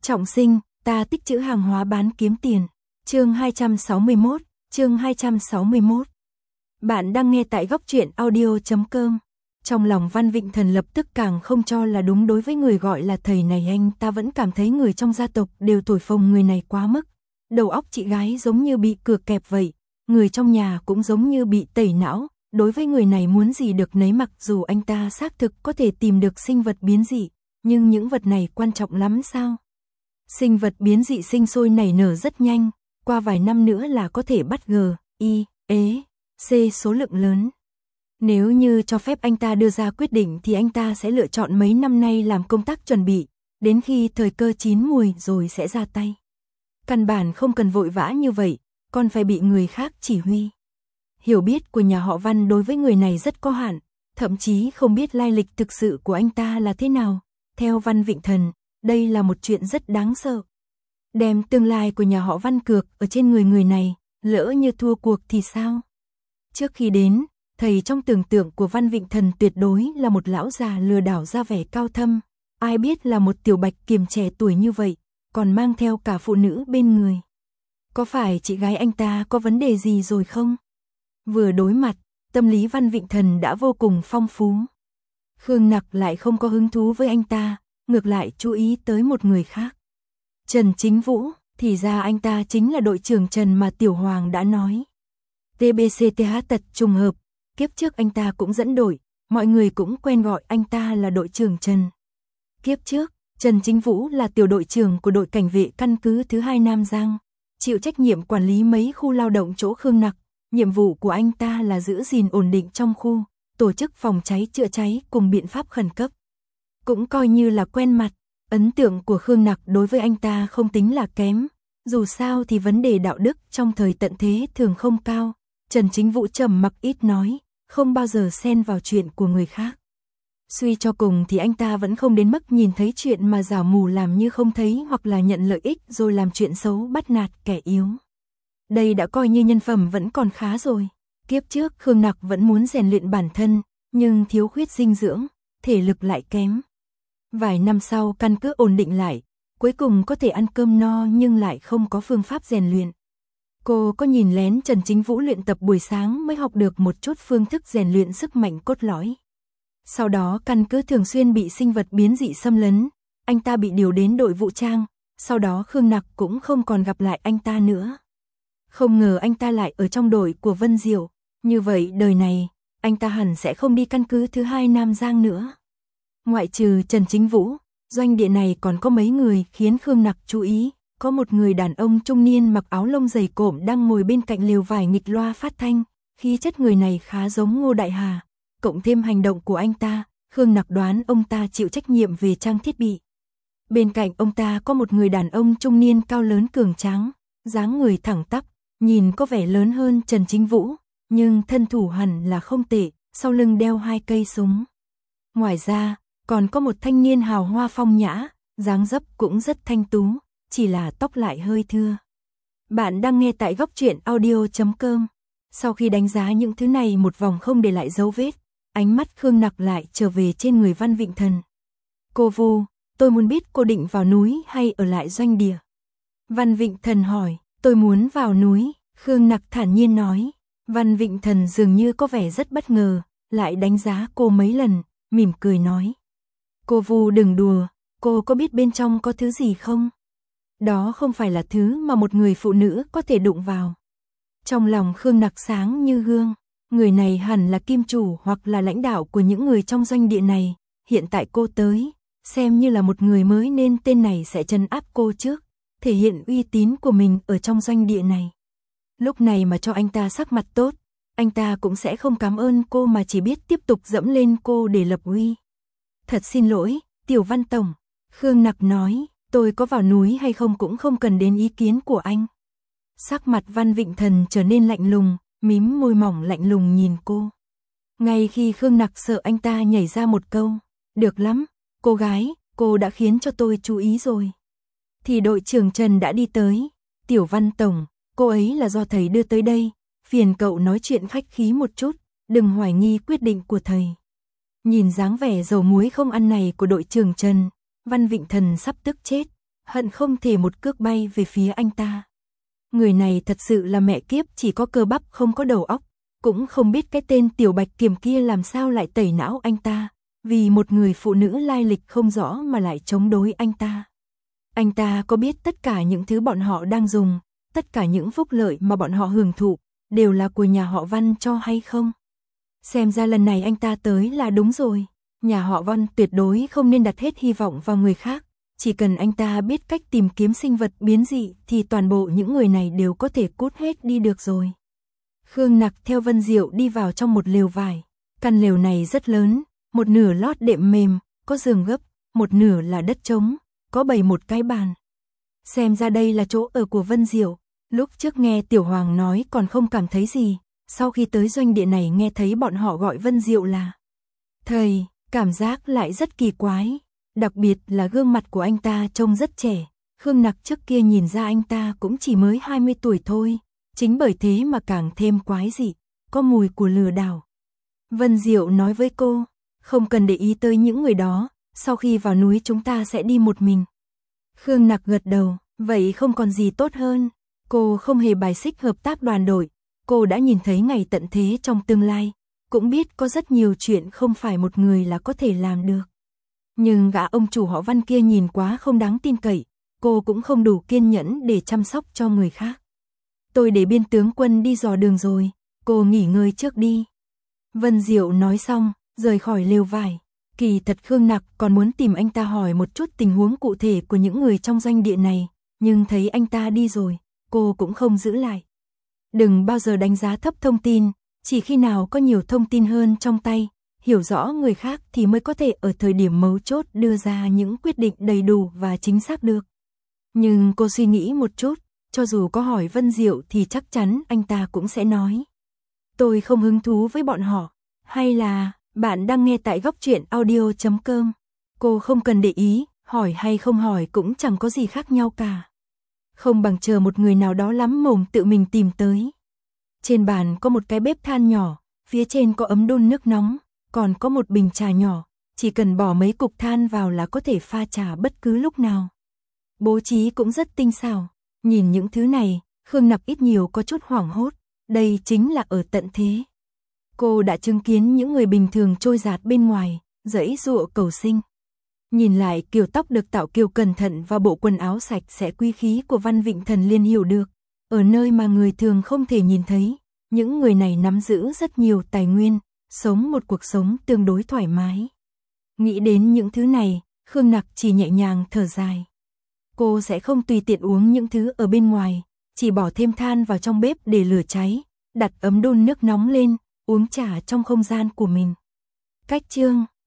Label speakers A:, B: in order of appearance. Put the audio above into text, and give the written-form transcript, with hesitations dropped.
A: Trọng sinh, ta tích trữ hàng hóa bán kiếm tiền. Chương 261. Bạn đang nghe tại góc truyện audio.com. Trong lòng Văn Vịnh Thần lập tức càng không cho là đúng đối với người gọi là thầy này, anh ta vẫn cảm thấy người trong gia tộc đều thổi phồng người này quá mức. Đầu óc chị gái giống như bị cược kẹp vậy, người trong nhà cũng giống như bị tẩy não, đối với người này muốn gì được nấy, mặc dù anh ta xác thực có thể tìm được sinh vật biến dị, nhưng những vật này quan trọng lắm sao? Sinh vật biến dị sinh sôi nảy nở rất nhanh, qua vài năm nữa là có thể bắt G, I, E, C số lượng lớn. Nếu như cho phép anh ta đưa ra quyết định thì anh ta sẽ lựa chọn mấy năm nay làm công tác chuẩn bị, đến khi thời cơ chín mùi rồi sẽ ra tay. Căn bản không cần vội vã như vậy, còn phải bị người khác chỉ huy. Hiểu biết của nhà họ Văn đối với người này rất có hạn, thậm chí không biết lai lịch thực sự của anh ta là thế nào. Theo Văn Vịnh Thần, đây là một chuyện rất đáng sợ. Đem tương lai của nhà họ Văn cược ở trên người này, lỡ như thua cuộc thì sao? Trước khi đến, thầy trong tưởng tượng của Văn Vịnh Thần tuyệt đối là một lão già lừa đảo ra vẻ cao thâm, ai biết là một tiểu bạch kiểm trẻ tuổi như vậy, còn mang theo cả phụ nữ bên người. Có phải chị gái anh ta có vấn đề gì rồi không? Vừa đối mặt, tâm lý Văn Vịnh Thần đã vô cùng phong phú. Khương Nặc lại không có hứng thú với anh ta, ngược lại chú ý tới một người khác. Trần Chính Vũ, thì ra anh ta chính là đội trưởng Trần mà Tiểu Hoàng đã nói. TBCTH tật trùng hợp, kiếp trước anh ta cũng dẫn đội, mọi người cũng quen gọi anh ta là đội trưởng Trần. Kiếp trước, Trần Chính Vũ là tiểu đội trưởng của đội cảnh vệ căn cứ thứ 2 Nam Giang, chịu trách nhiệm quản lý mấy khu lao động chỗ Khương Nặc. Nhiệm vụ của anh ta là giữ gìn ổn định trong khu, tổ chức phòng cháy chữa cháy cùng biện pháp khẩn cấp. Cũng coi như là quen mặt, ấn tượng của Khương Nặc đối với anh ta không tính là kém. Dù sao thì vấn đề đạo đức trong thời tận thế thường không cao. Trần Chính Vũ trầm mặc ít nói, không bao giờ xen vào chuyện của người khác. Suy cho cùng thì anh ta vẫn không đến mức nhìn thấy chuyện mà giả mù làm như không thấy, hoặc là nhận lợi ích rồi làm chuyện xấu bắt nạt kẻ yếu. Đây đã coi như nhân phẩm vẫn còn khá rồi. Kiếp trước Khương Nặc vẫn muốn rèn luyện bản thân, nhưng thiếu khuyết dinh dưỡng, thể lực lại kém. Vài năm sau căn cứ ổn định lại, cuối cùng có thể ăn cơm no nhưng lại không có phương pháp rèn luyện. Cô có nhìn lén Trần Chính Vũ luyện tập buổi sáng mới học được một chút phương thức rèn luyện sức mạnh cốt lõi. Sau đó căn cứ thường xuyên bị sinh vật biến dị xâm lấn, anh ta bị điều đến đội vũ trang, sau đó Khương Nặc cũng không còn gặp lại anh ta nữa. Không ngờ anh ta lại ở trong đội của Vân Diệu, như vậy đời này, anh ta hẳn sẽ không đi căn cứ thứ 2 Nam Giang nữa. Ngoại trừ Trần Chính Vũ, doanh địa này còn có mấy người khiến Khương Nặc chú ý, có một người đàn ông trung niên mặc áo lông dày cộm đang ngồi bên cạnh lều vải nghịch loa phát thanh, khí chất người này khá giống Ngô Đại Hà, cộng thêm hành động của anh ta, Khương Nặc đoán ông ta chịu trách nhiệm về trang thiết bị. Bên cạnh ông ta có một người đàn ông trung niên cao lớn cường tráng, dáng người thẳng tắp, nhìn có vẻ lớn hơn Trần Chính Vũ, nhưng thân thủ hẳn là không tệ, sau lưng đeo 2 cây súng. Ngoài ra, còn có một thanh niên hào hoa phong nhã, dáng dấp cũng rất thanh tú, chỉ là tóc lại hơi thưa. Bạn đang nghe tại góc truyện audio.com. Sau khi đánh giá những thứ này một vòng không để lại dấu vết, ánh mắt Khương Nặc lại trở về trên người Văn Vịnh Thần. Cô Vu, tôi muốn biết cô định vào núi hay ở lại doanh địa? Văn Vịnh Thần hỏi. Tôi muốn vào núi, Khương Nặc thản nhiên nói. Văn Vịnh Thần dường như có vẻ rất bất ngờ, lại đánh giá cô mấy lần, mỉm cười nói. Cô Vu đừng đùa, cô có biết bên trong có thứ gì không? Đó không phải là thứ mà một người phụ nữ có thể đụng vào. Trong lòng Khương Nặc sáng như gương, người này hẳn là kim chủ hoặc là lãnh đạo của những người trong doanh địa này. Hiện tại cô tới, xem như là một người mới nên tên này sẽ trấn áp cô trước, thể hiện uy tín của mình ở trong doanh địa này. Lúc này mà cho anh ta sắc mặt tốt, anh ta cũng sẽ không cảm ơn cô mà chỉ biết tiếp tục dẫm lên cô để lập uy. Thật xin lỗi, Tiểu Văn Tổng, Khương Nặc nói, tôi có vào núi hay không cũng không cần đến ý kiến của anh. Sắc mặt Văn Vịnh Thần trở nên lạnh lùng, mím môi mỏng lạnh lùng nhìn cô. Ngay khi Khương Nặc sợ anh ta nhảy ra một câu, được lắm, cô gái, cô đã khiến cho tôi chú ý rồi. Thì đội trưởng Trần đã đi tới. Tiểu Văn Tổng, cô ấy là do thầy đưa tới đây, phiền cậu nói chuyện khách khí một chút, đừng hoài nghi quyết định của thầy. Nhìn dáng vẻ dầu muối không ăn này của đội trưởng Trần, Văn Vịnh Thần sắp tức chết. hận không thể một cước bay về phía anh ta. Người này thật sự là mẹ kiếp, chỉ có cơ bắp không có đầu óc, cũng không biết cái tên Tiểu Bạch Kiểm kia làm sao lại tẩy não anh ta, vì một người phụ nữ lai lịch không rõ mà lại chống đối anh ta. Anh ta có biết tất cả những thứ bọn họ đang dùng, tất cả những phúc lợi mà bọn họ hưởng thụ, đều là của nhà họ Văn cho hay không? Xem ra lần này anh ta tới là đúng rồi, nhà họ Văn tuyệt đối không nên đặt hết hy vọng vào người khác, chỉ cần anh ta biết cách tìm kiếm sinh vật biến dị thì toàn bộ những người này đều có thể cút hết đi được rồi. Khương Nặc theo Vân Diệu đi vào trong một lều vải, căn lều này rất lớn, một nửa lót đệm mềm, có giường gấp, một nửa là đất trống, có bày một cái bàn. Xem ra đây là chỗ ở của Vân Diệu, lúc trước nghe Tiểu Hoàng nói còn không cảm thấy gì, sau khi tới doanh địa này nghe thấy bọn họ gọi Vân Diệu là thầy, cảm giác lại rất kỳ quái, đặc biệt là gương mặt của anh ta trông rất trẻ. Khương Nặc trước kia nhìn ra anh ta cũng chỉ mới 20 tuổi thôi, chính bởi thế mà càng thêm quái dị, có mùi của lừa đảo. Vân Diệu nói với cô, không cần để ý tới những người đó, sau khi vào núi chúng ta sẽ đi một mình. Khương Nặc gật đầu, vậy không còn gì tốt hơn, cô không hề bài xích hợp tác đoàn đội, cô đã nhìn thấy ngày tận thế trong tương lai, cũng biết có rất nhiều chuyện không phải một người là có thể làm được. Nhưng gã ông chủ họ Văn kia nhìn quá không đáng tin cậy, cô cũng không đủ kiên nhẫn để chăm sóc cho người khác. Tôi để Biên tướng quân đi dò đường rồi, cô nghỉ ngơi trước đi. Vân Diệu nói xong, rời khỏi lều vải. Kỳ thật Khương Nặc còn muốn tìm anh ta hỏi một chút tình huống cụ thể của những người trong doanh địa này, nhưng thấy anh ta đi rồi, cô cũng không giữ lại. Đừng bao giờ đánh giá thấp thông tin, chỉ khi nào có nhiều thông tin hơn trong tay, hiểu rõ người khác thì mới có thể ở thời điểm mấu chốt đưa ra những quyết định đầy đủ và chính xác được. Nhưng cô suy nghĩ một chút, cho dù có hỏi Vân Diệu thì chắc chắn anh ta cũng sẽ nói. Tôi không hứng thú với bọn họ, hay là bạn đang nghe tại góc truyện audio.com. Cô không cần để ý, hỏi hay không hỏi cũng chẳng có gì khác nhau cả. Không bằng chờ một người nào đó lắm mồm tự mình tìm tới. Trên bàn có một cái bếp than nhỏ, phía trên có ấm đun nước nóng, còn có một bình trà nhỏ, chỉ cần bỏ mấy cục than vào là có thể pha trà bất cứ lúc nào. Bố trí cũng rất tinh xảo, nhìn những thứ này, Khương Nặc ít nhiều có chút hoảng hốt, đây chính là ở tận thế. Cô đã chứng kiến những người bình thường trôi dạt bên ngoài, giãy giụa cầu sinh. Nhìn lại kiểu tóc được tạo kiểu cẩn thận và bộ quần áo sạch sẽ quý khí của Văn Vịnh Thần liền hiểu được, ở nơi mà người thường không thể nhìn thấy, những người này nắm giữ rất nhiều tài nguyên, sống một cuộc sống tương đối thoải mái. Nghĩ đến những thứ này, Khương Nặc chỉ nhẹ nhàng thở dài. Cô sẽ không tùy tiện uống những thứ ở bên ngoài, chỉ bỏ thêm than vào trong bếp để lửa cháy, đặt ấm đun nước nóng lên, uống trà trong không gian của mình. Cách chương